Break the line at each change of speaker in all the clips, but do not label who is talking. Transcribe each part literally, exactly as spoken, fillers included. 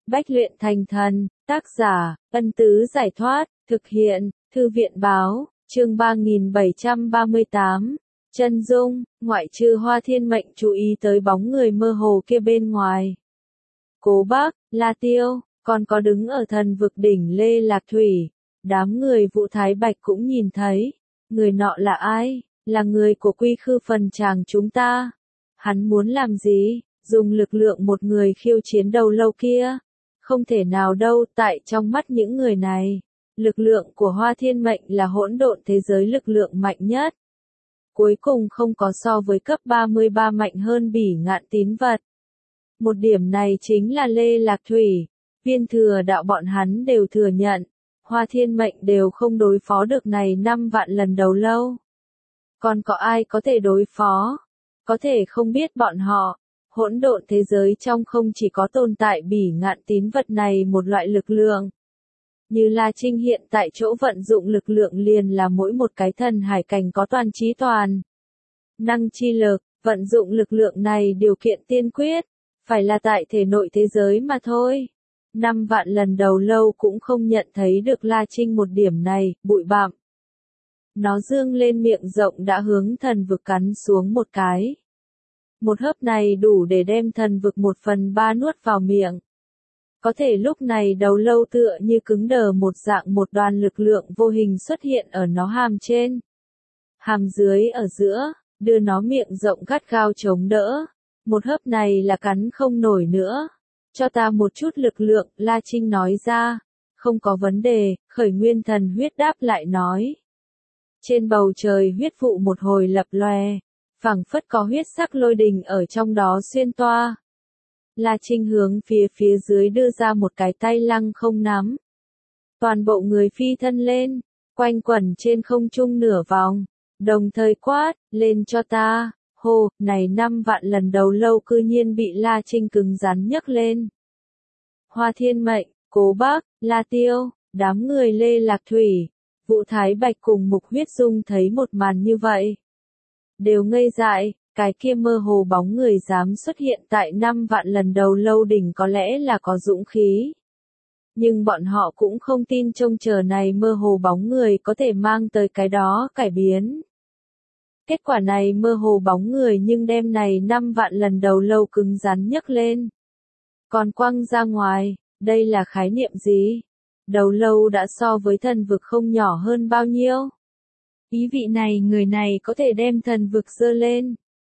Bách luyện thành thần, tác giả, Ân Tứ Giải Thoát, thực hiện, Thư viện Báo, chương ba nghìn bảy trăm ba mươi tám. Chân dung, ngoại trừ Hoa Thiên Mệnh chú ý tới bóng người mơ hồ kia bên ngoài. Cố Bác, La Tiêu, còn có đứng ở thần vực đỉnh Lê Lạc Thủy. Đám người Vũ Thái Bạch cũng nhìn thấy. Người nọ là ai? Là người của Quy Khư Phần Tràng chúng ta. Hắn muốn làm gì? Dùng lực lượng một người khiêu chiến đầu lâu kia. Không thể nào đâu, tại trong mắt những người này. Lực lượng của Hoa Thiên Mệnh là hỗn độn thế giới lực lượng mạnh nhất. Cuối cùng không có so với cấp ba mươi ba mạnh hơn Bỉ Ngạn Tín Vật. Một điểm này chính là Lê Lạc Thủy, Viên Thừa Đạo bọn hắn đều thừa nhận. Hoa Thiên Mệnh đều không đối phó được này năm vạn lần đầu lâu. Còn có ai có thể đối phó? Có thể không biết bọn họ. Hỗn độn thế giới trong không chỉ có tồn tại Bỉ Ngạn Tín Vật này một loại lực lượng. Như La Trinh hiện tại chỗ vận dụng lực lượng liền là mỗi một cái thần hải cảnh có toàn trí toàn. Năng chi lực, vận dụng lực lượng này điều kiện tiên quyết, phải là tại thể nội thế giới mà thôi. Năm vạn lần đầu lâu cũng không nhận thấy được La Trinh một điểm này, bụi bặm. Nó dương lên miệng rộng đã hướng thần vực cắn xuống một cái. Một hớp này đủ để đem thần vực một phần ba nuốt vào miệng. Có thể lúc này đầu lâu tựa như cứng đờ một dạng một đoàn lực lượng vô hình xuất hiện ở nó hàm trên. Hàm dưới ở giữa, đưa nó miệng rộng gắt gao chống đỡ. Một hớp này là cắn không nổi nữa. Cho ta một chút lực lượng, La Trinh nói ra. Không có vấn đề, Khởi Nguyên Thần huyết đáp lại nói. Trên bầu trời huyết vụ một hồi lập lòe. Phảng phất có huyết sắc lôi đình ở trong đó xuyên toa. La Trinh hướng phía phía dưới đưa ra một cái tay lăng không nắm. Toàn bộ người phi thân lên, quanh quẩn trên không trung nửa vòng, đồng thời quát, lên cho ta, hô, này năm vạn lần đầu lâu cư nhiên bị La Trinh cứng rắn nhấc lên. Hoa Thiên Mệnh, Cố Bác, La Tiêu, đám người Lê Lạc Thủy, Vũ Thái Bạch cùng Mục Huyết Dung thấy một màn như vậy. Đều ngây dại. Cái kia mơ hồ bóng người dám xuất hiện tại năm vạn lần đầu lâu đỉnh có lẽ là có dũng khí. Nhưng bọn họ cũng không tin trông chờ này mơ hồ bóng người có thể mang tới cái đó cải biến. Kết quả này mơ hồ bóng người nhưng đem này năm vạn lần đầu lâu cứng rắn nhấc lên. Còn quăng ra ngoài, đây là khái niệm gì? Đầu lâu đã so với thần vực không nhỏ hơn bao nhiêu? Ý vị này người này có thể đem thần vực giơ lên.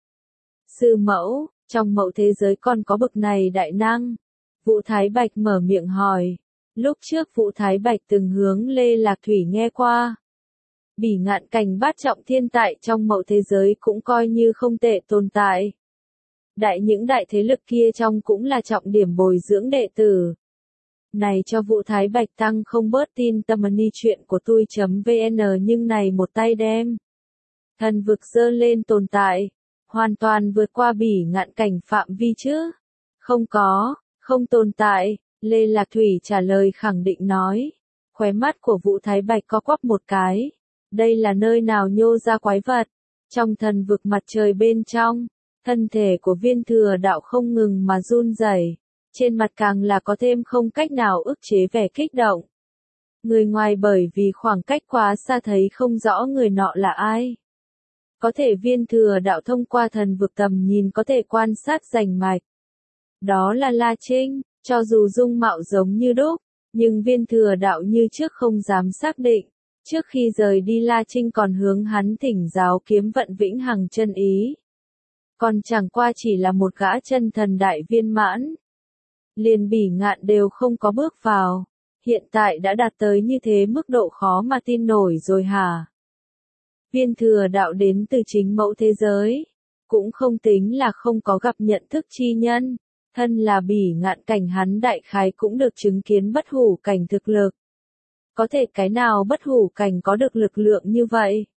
Sư mẫu, trong mẫu thế giới còn có bậc này đại năng. Vũ Thái Bạch mở miệng hỏi. Lúc trước Vũ Thái Bạch từng hướng Lê Lạc Thủy nghe qua. Bỉ Ngạn cảnh bát trọng thiên tại trong mẫu thế giới cũng coi như không tệ tồn tại. Đại những đại thế lực kia trong cũng là trọng điểm bồi dưỡng đệ tử. Này cho Vũ Thái Bạch tăng không bớt tin tâm ni chuyện của tôi.vn nhưng này một tay đem. Thần vực dơ lên tồn tại. Hoàn toàn vượt qua Bỉ Ngạn cảnh phạm vi chứ? Không có, không tồn tại, Lê Lạc Thủy trả lời khẳng định nói. Khóe mắt của Vũ Thái Bạch có quắp một cái. Đây là nơi nào nhô ra quái vật? Trong thần vực mặt trời bên trong, thân thể của Viên Thừa Đạo không ngừng mà run rẩy, trên mặt càng là có thêm không cách nào ức chế vẻ kích động. Người ngoài bởi vì khoảng cách quá xa thấy không rõ người nọ là ai. Có thể Viên Thừa Đạo thông qua thần vực tầm nhìn có thể quan sát rành mạch. Đó là La Trinh, cho dù dung mạo giống như đúc, nhưng Viên Thừa Đạo như trước không dám xác định. Trước khi rời đi La Trinh còn hướng hắn thỉnh giáo kiếm vận vĩnh hằng chân ý. Còn chẳng qua chỉ là một gã chân thần đại viên mãn. Liền Bỉ Ngạn đều không có bước vào. Hiện tại đã đạt tới như thế mức độ khó mà tin nổi rồi hả? Viên Thừa Đạo đến từ chính mẫu thế giới, cũng không tính là không có gặp nhận thức chi nhân, thân là Bỉ Ngạn cảnh hắn đại khái cũng được chứng kiến bất hủ cảnh thực lực. Có thể cái nào bất hủ cảnh có được lực lượng như vậy?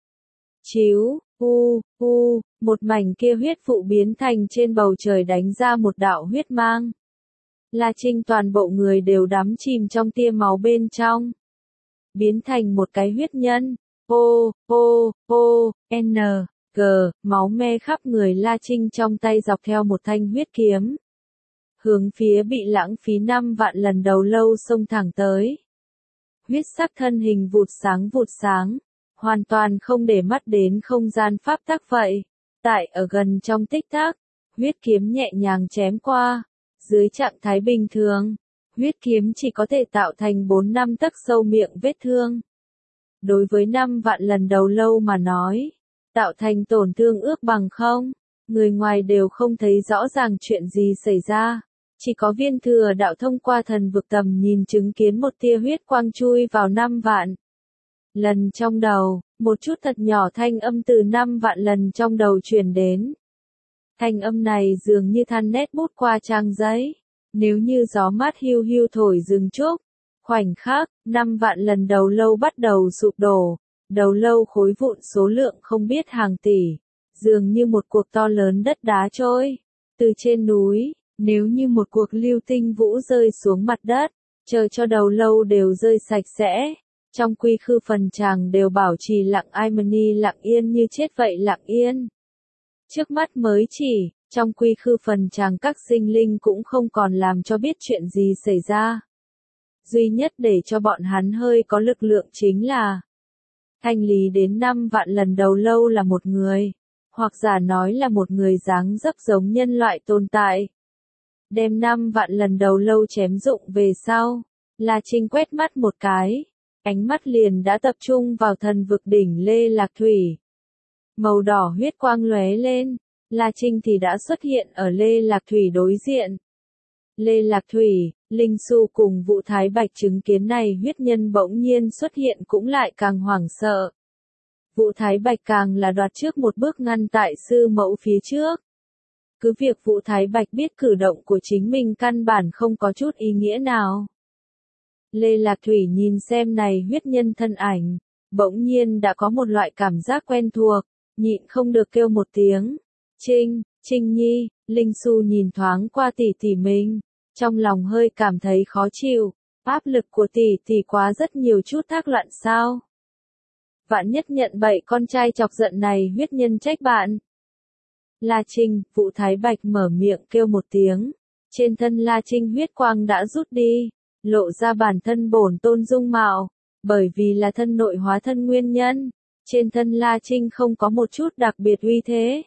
Chiếu, u, u, một mảnh kia huyết vụ biến thành trên bầu trời đánh ra một đạo huyết mang. La Trinh toàn bộ người đều đắm chìm trong tia máu bên trong. Biến thành một cái huyết nhân. O, O, O, N, G, máu me khắp người La Trinh trong tay dọc theo một thanh huyết kiếm. hướng phía bị lãng phí năm vạn lần đầu lâu xông thẳng tới. Huyết sắc thân hình vụt sáng vụt sáng, hoàn toàn không để mắt đến không gian pháp tắc vậy. Tại ở gần trong tích tắc, huyết kiếm nhẹ nhàng chém qua, dưới trạng thái bình thường, huyết kiếm chỉ có thể tạo thành bốn năm tấc sâu miệng vết thương. Đối với năm vạn lần đầu lâu mà nói, tạo thành tổn thương ước bằng không, người ngoài đều không thấy rõ ràng chuyện gì xảy ra. Chỉ có viên thừa đạo thông qua thần vực tầm nhìn chứng kiến một tia huyết quang chui vào năm vạn lần trong đầu, một chút thật nhỏ thanh âm từ năm vạn lần trong đầu truyền đến. Thanh âm này dường như than nét bút qua trang giấy, nếu như gió mát hiu hiu thổi rừng trúc. Khoảnh khắc, năm vạn lần đầu lâu bắt đầu sụp đổ, đầu lâu khối vụn số lượng không biết hàng tỷ, dường như một cuộc to lớn đất đá trôi từ trên núi. Nếu như một cuộc lưu tinh vũ rơi xuống mặt đất, chờ cho đầu lâu đều rơi sạch sẽ, trong quy khư phần tràng đều bảo trì lặng Imani lặng yên như chết vậy lặng yên. Trước mắt mới chỉ, trong quy khư phần tràng các sinh linh cũng không còn làm cho biết chuyện gì xảy ra. Duy nhất để cho bọn hắn hơi có lực lượng chính là thanh lý đến năm vạn lần đầu lâu là một người, hoặc giả nói là một người dáng dấp giống nhân loại tồn tại. Đem năm vạn lần đầu lâu chém dụng về sau, La Trinh quét mắt một cái, ánh mắt liền đã tập trung vào thần vực đỉnh Lê Lạc Thủy. Màu đỏ huyết quang lóe lên, La Trinh thì đã xuất hiện ở Lê Lạc Thủy đối diện. Lê Lạc Thủy, Linh Su cùng Vũ Thái Bạch chứng kiến này huyết nhân bỗng nhiên xuất hiện cũng lại càng hoảng sợ. Vũ Thái Bạch càng là đoạt trước một bước ngăn tại sư mẫu phía trước. Cứ việc Vũ Thái Bạch biết cử động của chính mình căn bản không có chút ý nghĩa nào. Lê Lạc Thủy nhìn xem này huyết nhân thân ảnh, bỗng nhiên đã có một loại cảm giác quen thuộc, nhịn không được kêu một tiếng. Trinh, Trinh Nhi, Linh Su nhìn thoáng qua tỷ tỷ mình, trong lòng hơi cảm thấy khó chịu, áp lực của tỷ tỷ quá rất nhiều chút thác loạn sao. Vạn nhất nhận bậy con trai chọc giận này huyết nhân trách bạn. La Trinh, Vũ Thái Bạch mở miệng kêu một tiếng, trên thân La Trinh huyết quang đã rút đi, lộ ra bản thân bổn tôn dung mạo, bởi vì là thân nội hóa thân nguyên nhân, trên thân La Trinh không có một chút đặc biệt uy thế.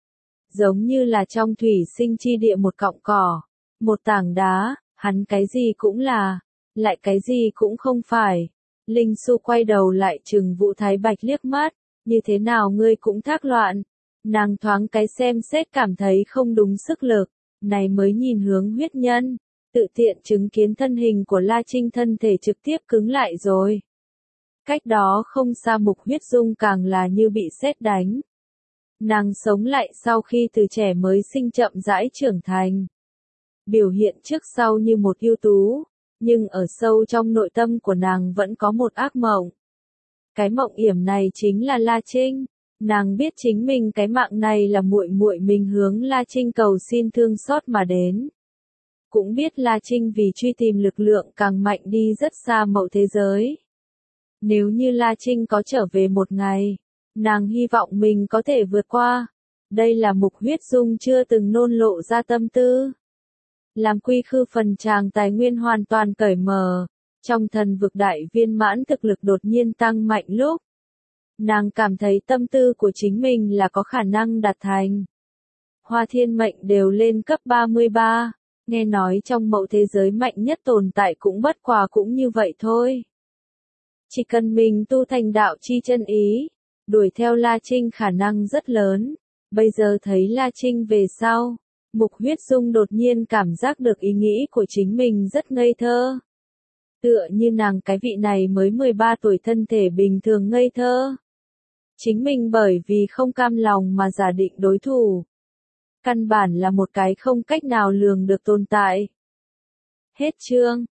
Giống như là trong thủy sinh chi địa một cọng cỏ, một tảng đá, hắn cái gì cũng là, lại cái gì cũng không phải. Linh Su quay đầu lại trừng Vũ Thái Bạch liếc mắt, như thế nào ngươi cũng thác loạn. Nàng thoáng cái xem xét cảm thấy không đúng sức lực, này mới nhìn hướng huyết nhân, tự tiện chứng kiến thân hình của La Trinh thân thể trực tiếp cứng lại rồi. Cách đó không xa Mục Huyết Dung càng là như bị sét đánh. Nàng sống lại sau khi từ trẻ mới sinh chậm rãi trưởng thành. Biểu hiện trước sau như một ưu tú, nhưng ở sâu trong nội tâm của nàng vẫn có một ác mộng. Cái mộng yểm này chính là La Trinh. Nàng biết chính mình cái mạng này là muội muội mình hướng La Trinh cầu xin thương xót mà đến. Cũng biết La Trinh vì truy tìm lực lượng càng mạnh đi rất xa mậu thế giới. Nếu như La Trinh có trở về một ngày, nàng hy vọng mình có thể vượt qua. Đây là Mục Huyết Dung chưa từng nôn lộ ra tâm tư. Làm quy khư phần tràng tài nguyên hoàn toàn cởi mở, trong thần vực đại viên mãn thực lực đột nhiên tăng mạnh lúc. Nàng cảm thấy tâm tư của chính mình là có khả năng đạt thành. Hoa thiên mệnh đều lên cấp ba mươi ba, nghe nói trong mậu thế giới mạnh nhất tồn tại cũng bất quá cũng như vậy thôi. Chỉ cần mình tu thành đạo chi chân ý, đuổi theo La Trinh khả năng rất lớn. Bây giờ thấy La Trinh về sau, Mục Huyết Dung đột nhiên cảm giác được ý nghĩ của chính mình rất ngây thơ. Tựa như nàng cái vị này mới mười ba tuổi thân thể bình thường ngây thơ. Chính mình bởi vì không cam lòng mà giả định đối thủ. Căn bản là một cái không cách nào lường được tồn tại. Hết chương.